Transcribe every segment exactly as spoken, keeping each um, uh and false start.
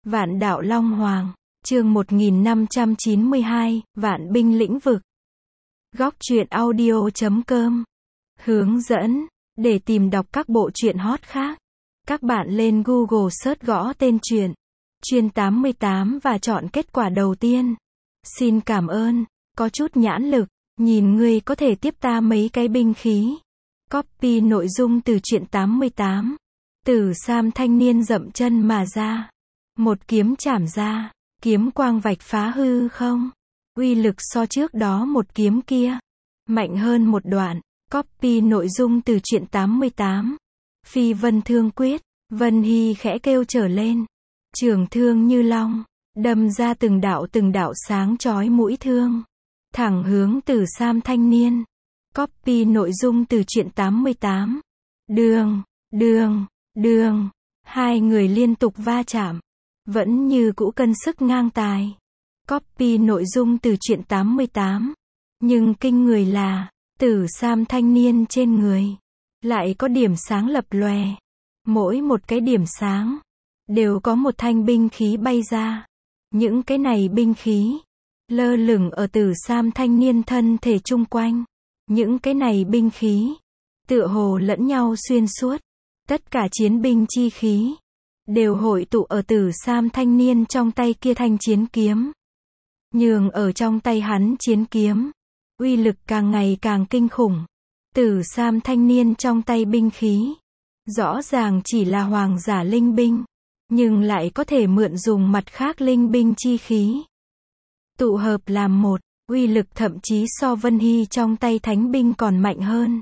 Vạn đạo Long Hoàng, chương một nghìn năm trăm chín mươi hai, Vạn binh lĩnh vực. Góc truyện audio chấm com. Hướng dẫn, để tìm đọc các bộ truyện hot khác, các bạn lên Google search gõ tên truyện Chuyên tám mươi tám và chọn kết quả đầu tiên. Xin cảm ơn, có chút nhãn lực, nhìn ngươi có thể tiếp ta mấy cái binh khí. Copy nội dung từ truyện tám mươi tám. Tử Sam thanh niên dậm chân mà ra. Một kiếm chảm ra, kiếm quang vạch phá hư không. Uy lực so trước đó một kiếm kia mạnh hơn một đoạn. Copy nội dung từ truyện tám mươi tám. Phi vân thương quyết, Vân Hy khẽ kêu trở lên. Trường thương như long, đâm ra từng đạo từng đạo sáng chói mũi thương, thẳng hướng Tử Sam thanh niên. Copy nội dung từ truyện tám mươi tám. Đường, đường, đường, hai người liên tục va chạm, vẫn như cũ cân sức ngang tài. Copy nội dung từ truyện tám mươi tám. Nhưng kinh người là, Tử Sam thanh niên trên người lại có điểm sáng lập lòe. Mỗi một cái điểm sáng đều có một thanh binh khí bay ra. Những cái này binh khí lơ lửng ở Tử Sam thanh niên thân thể chung quanh. Những cái này binh khí tựa hồ lẫn nhau xuyên suốt. Tất cả chiến binh chi khí đều hội tụ ở Tử Sam thanh niên trong tay kia thanh chiến kiếm. Nhường ở trong tay hắn chiến kiếm, uy lực càng ngày càng kinh khủng. Tử Sam thanh niên trong tay binh khí, rõ ràng chỉ là hoàng giả linh binh, nhưng lại có thể mượn dùng mặt khác linh binh chi khí. Tụ hợp làm một, uy lực thậm chí so Vân Hy trong tay thánh binh còn mạnh hơn.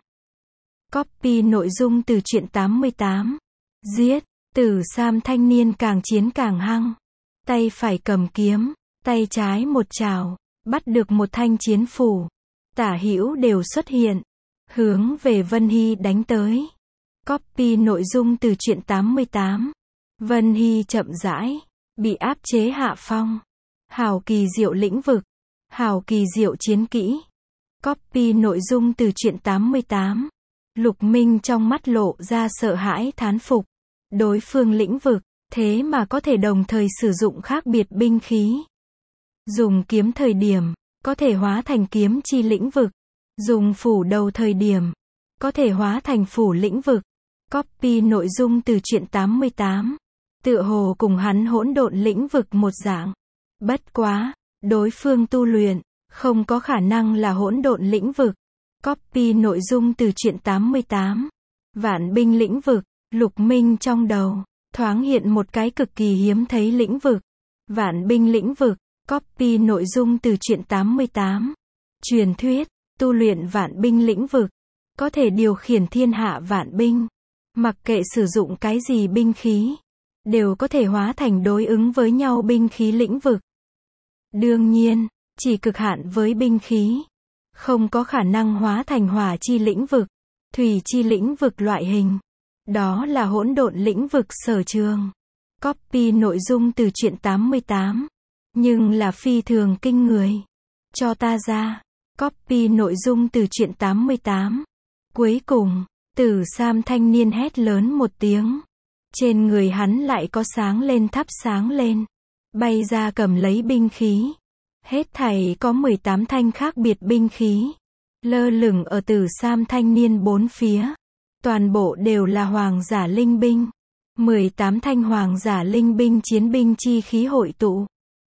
Copy nội dung từ truyện tám mươi tám. Giết, Tử Sam thanh niên càng chiến càng hăng. Tay phải cầm kiếm, tay trái một trảo, bắt được một thanh chiến phủ. Tả hữu đều xuất hiện, hướng về Vân Hy đánh tới. Copy nội dung từ truyện tám mươi tám. Vân Hy chậm rãi, bị áp chế hạ phong. Hào kỳ diệu lĩnh vực, hào kỳ diệu chiến kỹ. Copy nội dung từ truyện tám mươi tám. Lục Minh trong mắt lộ ra sợ hãi thán phục. Đối phương lĩnh vực, thế mà có thể đồng thời sử dụng khác biệt binh khí. Dùng kiếm thời điểm, có thể hóa thành kiếm chi lĩnh vực. Dùng phủ đầu thời điểm, có thể hóa thành phủ lĩnh vực. Copy nội dung từ truyện tám mươi tám. Tựa hồ cùng hắn hỗn độn lĩnh vực một dạng. Bất quá, đối phương tu luyện, không có khả năng là hỗn độn lĩnh vực. Copy nội dung từ truyện tám mươi tám. Vạn binh lĩnh vực, Lục Minh trong đầu thoáng hiện một cái cực kỳ hiếm thấy lĩnh vực. Vạn binh lĩnh vực. Copy nội dung từ truyện tám mươi tám. Truyền thuyết, tu luyện vạn binh lĩnh vực, có thể điều khiển thiên hạ vạn binh. Mặc kệ sử dụng cái gì binh khí, đều có thể hóa thành đối ứng với nhau binh khí lĩnh vực. Đương nhiên, chỉ cực hạn với binh khí, không có khả năng hóa thành hỏa chi lĩnh vực, thủy chi lĩnh vực loại hình. Đó là hỗn độn lĩnh vực sở trường. Copy nội dung từ truyện tám mươi tám. Nhưng là phi thường kinh người. Cho ta ra. Copy nội dung từ truyện tám mươi tám. Cuối cùng, Tử Sam thanh niên hét lớn một tiếng. Trên người hắn lại có sáng lên thắp sáng lên. Bay ra cầm lấy binh khí. Hết thảy có mười tám thanh khác biệt binh khí. Lơ lửng ở Tử Sam thanh niên bốn phía. Toàn bộ đều là hoàng giả linh binh. mười tám thanh hoàng giả linh binh chiến binh chi khí hội tụ.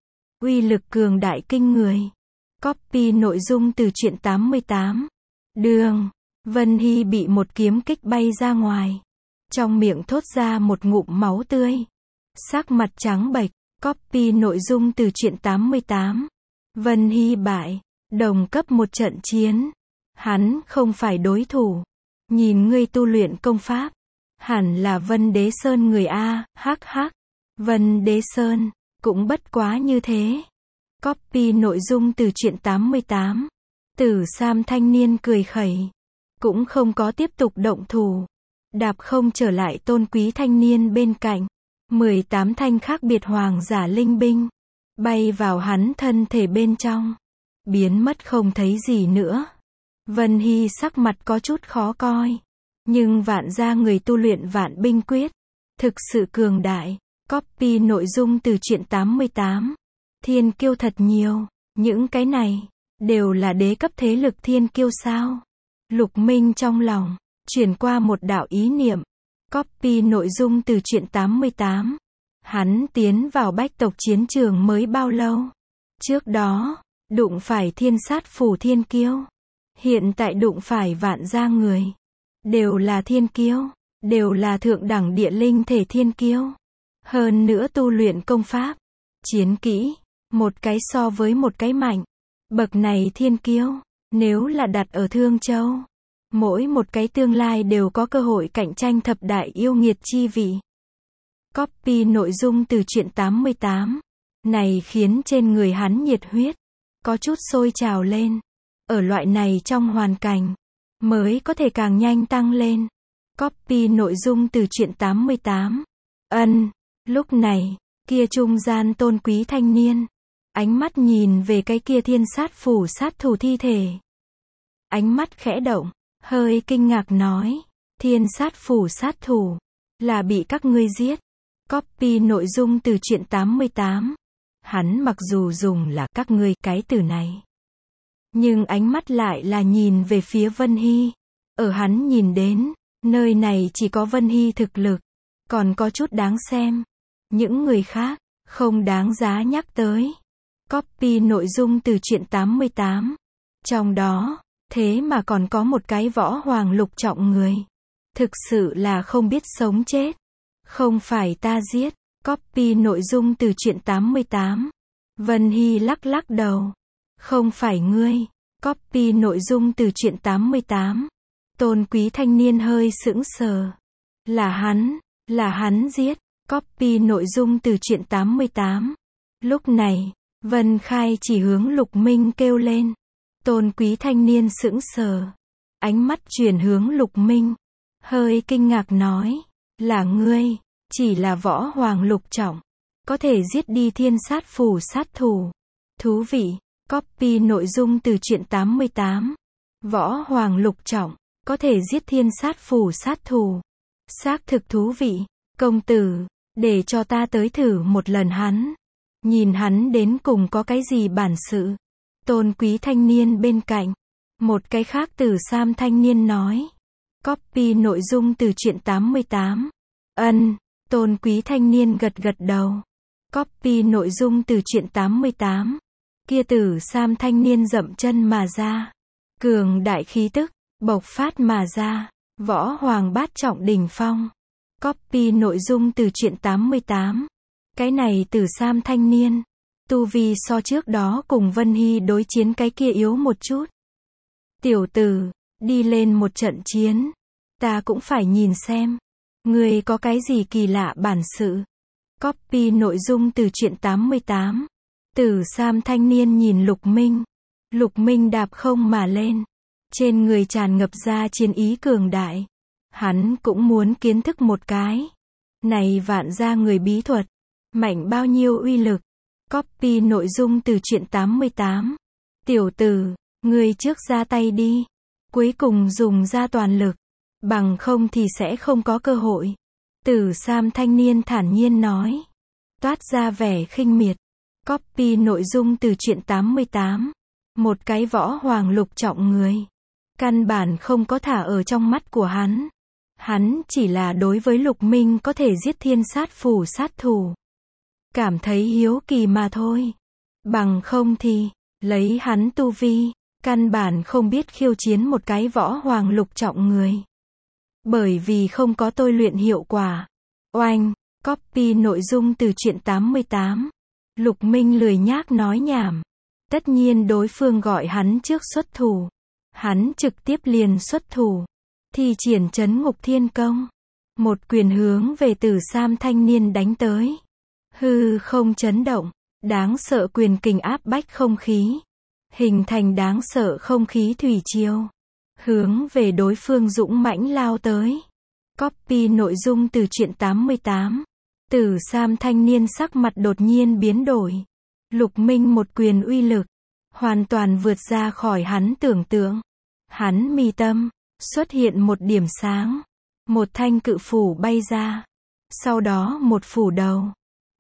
Uy lực cường đại kinh người. Copy nội dung từ truyện tám mươi tám. Đường, Vân Hy bị một kiếm kích bay ra ngoài. Trong miệng thốt ra một ngụm máu tươi. Sắc mặt trắng bệch. Copy nội dung từ truyện tám mươi tám. Vân Hy bại, đồng cấp một trận chiến. Hắn không phải đối thủ. Nhìn ngươi tu luyện công pháp, hẳn là Vân Đế Sơn người A, hắc hắc. Vân Đế Sơn, cũng bất quá như thế. Copy nội dung từ truyện tám mươi tám. Tử Sam thanh niên cười khẩy, cũng không có tiếp tục động thủ. Đạp không trở lại tôn quý thanh niên bên cạnh. mười tám thanh khác biệt hoàng giả linh binh bay vào hắn thân thể bên trong, biến mất không thấy gì nữa. Vân Hy sắc mặt có chút khó coi, nhưng vạn gia người tu luyện vạn binh quyết thực sự cường đại. Copy nội dung từ truyện tám mươi tám. Thiên kiêu thật nhiều, những cái này đều là đế cấp thế lực thiên kiêu sao? Lục Minh trong lòng chuyển qua một đạo ý niệm. Copy nội dung từ truyện tám mươi tám. Hắn tiến vào bách tộc chiến trường mới bao lâu? Trước đó, đụng phải thiên sát phủ thiên kiêu. Hiện tại đụng phải vạn gia người. Đều là thiên kiêu, đều là thượng đẳng địa linh thể thiên kiêu. Hơn nữa tu luyện công pháp, chiến kỹ, một cái so với một cái mạnh. Bậc này thiên kiêu, nếu là đặt ở Thương Châu, mỗi một cái tương lai đều có cơ hội cạnh tranh thập đại yêu nghiệt chi vị. Copy nội dung từ truyện tám mươi tám. Này khiến trên người hắn nhiệt huyết có chút sôi trào lên. Ở loại này trong hoàn cảnh, mới có thể càng nhanh tăng lên. Copy nội dung từ truyện tám mươi tám. Ân, lúc này, kia trung gian tôn quý thanh niên, ánh mắt nhìn về cái kia thiên sát phủ sát thủ thi thể. Ánh mắt khẽ động, hơi kinh ngạc nói, thiên sát phủ sát thủ, là bị các ngươi giết. Copy nội dung từ truyện tám mươi tám. Hắn mặc dù dùng là các ngươi cái từ này, nhưng ánh mắt lại là nhìn về phía Vân Hy. Ở hắn nhìn đến, nơi này chỉ có Vân Hy thực lực, còn có chút đáng xem. Những người khác, không đáng giá nhắc tới. Copy nội dung từ truyện tám mươi tám. Trong đó, thế mà còn có một cái võ hoàng lục trọng người. Thực sự là không biết sống chết. Không phải ta giết. Copy nội dung từ truyện tám mươi tám. Vân Hy lắc lắc đầu. Không phải ngươi. Copy nội dung từ truyện tám mươi tám. Tôn quý thanh niên hơi sững sờ. Là hắn, là hắn giết. Copy nội dung từ truyện tám mươi tám. Lúc này, Vân Khai chỉ hướng Lục Minh kêu lên. Tôn quý thanh niên sững sờ. Ánh mắt chuyển hướng Lục Minh. Hơi kinh ngạc nói. Là ngươi, chỉ là võ hoàng lục trọng. Có thể giết đi thiên sát phủ sát thủ. Thú vị. Copy nội dung từ truyện tám mươi tám. Võ hoàng lục trọng, có thể giết thiên sát phủ sát thủ. Xác thực thú vị. Công tử, để cho ta tới thử một lần hắn. Nhìn hắn đến cùng có cái gì bản sự. Tôn quý thanh niên bên cạnh. Một cái khác Tử Sam thanh niên nói. Copy nội dung từ truyện tám mươi tám. Ân, tôn quý thanh niên gật gật đầu. Copy nội dung từ truyện tám mươi tám. Kia Tử Sam thanh niên dậm chân mà ra. Cường đại khí tức, bộc phát mà ra. Võ hoàng bát trọng đỉnh phong. Copy nội dung từ truyện tám mươi tám. Cái này Tử Sam thanh niên, tu vi so trước đó cùng Vân Hy đối chiến cái kia yếu một chút. Tiểu tử, đi lên một trận chiến, ta cũng phải nhìn xem, ngươi có cái gì kỳ lạ bản sự. Copy nội dung từ truyện tám mươi tám. Tử Sam thanh niên nhìn Lục Minh. Lục Minh đạp không mà lên. Trên người tràn ngập ra chiến ý cường đại. Hắn cũng muốn kiến thức một cái. Này vạn gia người bí thuật. Mạnh bao nhiêu uy lực. Copy nội dung từ truyện tám mươi tám. Tiểu tử, ngươi trước ra tay đi. Cuối cùng dùng ra toàn lực. Bằng không thì sẽ không có cơ hội. Tử Sam thanh niên thản nhiên nói. Toát ra vẻ khinh miệt. Copy nội dung từ truyện tám mươi tám. Một cái võ hoàng lục trọng người. Căn bản không có thả ở trong mắt của hắn. Hắn chỉ là đối với Lục Minh có thể giết thiên sát phủ sát thủ. Cảm thấy hiếu kỳ mà thôi. Bằng không thì, lấy hắn tu vi, căn bản không biết khiêu chiến một cái võ hoàng lục trọng người. Bởi vì không có tôi luyện hiệu quả. Oanh, copy nội dung từ truyện tám mươi tám. Lục Minh lười nhác nói nhảm. Tất nhiên đối phương gọi hắn trước xuất thủ. Hắn trực tiếp liền xuất thủ. Thi triển trấn ngục thiên công. Một quyền hướng về Tử Sam thanh niên đánh tới. Hư không chấn động. Đáng sợ quyền kình áp bách không khí. Hình thành đáng sợ không khí thủy triều. Hướng về đối phương dũng mãnh lao tới. Copy nội dung từ truyện tám mươi tám. Tử Sam thanh niên sắc mặt đột nhiên biến đổi. Lục Minh một quyền uy lực. Hoàn toàn vượt ra khỏi hắn tưởng tượng. Hắn mi tâm. Xuất hiện một điểm sáng. Một thanh cự phủ bay ra. Sau đó một phủ đầu.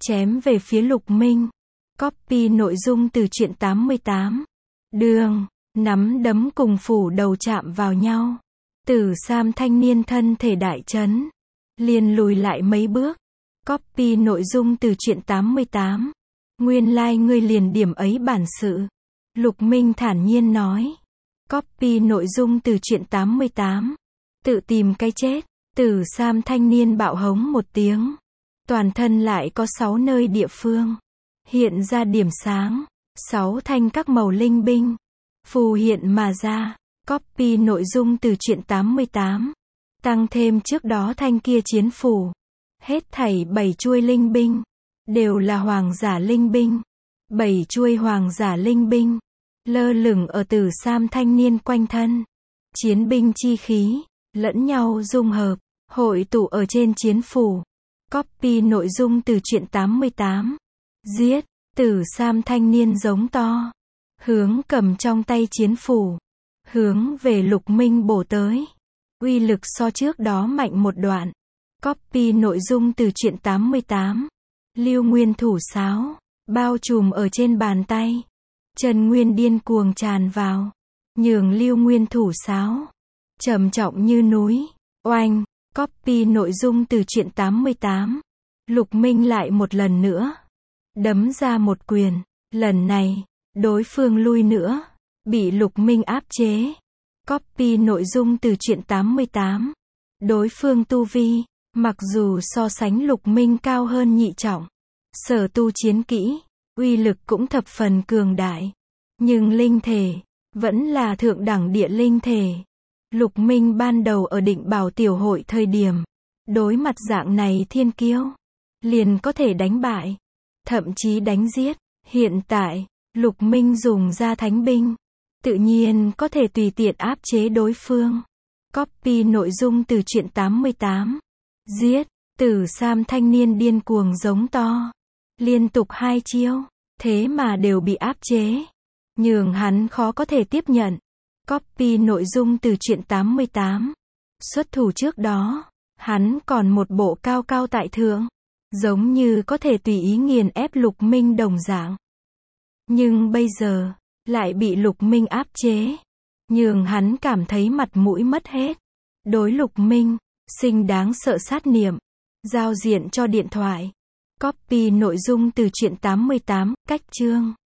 chém về phía Lục Minh. Copy nội dung từ truyện tám mươi tám. Đường, nắm đấm cùng phủ đầu chạm vào nhau. Tử Sam thanh niên thân thể đại chấn, liền lùi lại mấy bước. Copy nội dung từ truyện tám mươi tám. Nguyên lai like ngươi liền điểm ấy bản sự. Lục Minh thản nhiên nói. Copy nội dung từ truyện tám mươi tám. Tự tìm cái chết. Tử Sam thanh niên bạo hống một tiếng. Toàn thân lại có sáu nơi địa phương hiện ra điểm sáng. Sáu thanh các màu linh binh phù hiện mà ra. Copy nội dung từ truyện tám mươi tám. Tăng thêm trước đó thanh kia chiến phủ. Hết thảy bảy chuôi linh binh đều là hoàng giả linh binh. Bảy chuôi hoàng giả linh binh lơ lửng ở Tử Sam thanh niên quanh thân. Chiến binh chi khí lẫn nhau dung hợp, hội tụ ở trên chiến phủ. Copy nội dung từ truyện tám mươi tám. Giết. Tử Sam thanh niên giống to, hướng cầm trong tay chiến phủ, hướng về Lục Minh bổ tới. Uy lực so trước đó mạnh một đoạn. Copy nội dung từ truyện tám mươi tám. Lưu Nguyên thủ sáo bao trùm ở trên bàn tay. Chân nguyên điên cuồng tràn vào, nhường Lưu Nguyên thủ sáo trầm trọng như núi. Oanh. Copy nội dung từ truyện tám mươi tám. Lục Minh lại một lần nữa đấm ra một quyền. Lần này, đối phương lui nữa, bị Lục Minh áp chế. Copy nội dung từ truyện tám mươi tám. Đối phương tu vi, mặc dù so sánh Lục Minh cao hơn nhị trọng, sở tu chiến kỹ, uy lực cũng thập phần cường đại. Nhưng linh thể, vẫn là thượng đẳng địa linh thể. Lục Minh ban đầu ở Định Bảo tiểu hội thời điểm, đối mặt dạng này thiên kiêu, liền có thể đánh bại, thậm chí đánh giết. Hiện tại, Lục Minh dùng ra thánh binh, tự nhiên có thể tùy tiện áp chế đối phương. Copy nội dung từ truyện tám mươi tám. Giết. Tử Sam thanh niên điên cuồng giống to, liên tục hai chiêu, thế mà đều bị áp chế, nhường hắn khó có thể tiếp nhận. Copy nội dung từ truyện tám mươi tám. Xuất thủ trước đó, hắn còn một bộ cao cao tại thượng, giống như có thể tùy ý nghiền ép Lục Minh đồng dạng. Nhưng bây giờ, lại bị Lục Minh áp chế, nhường hắn cảm thấy mặt mũi mất hết. Đối Lục Minh, sinh đáng sợ sát niệm. Giao diện cho điện thoại. Copy nội dung từ truyện tám mươi tám. Cách chương.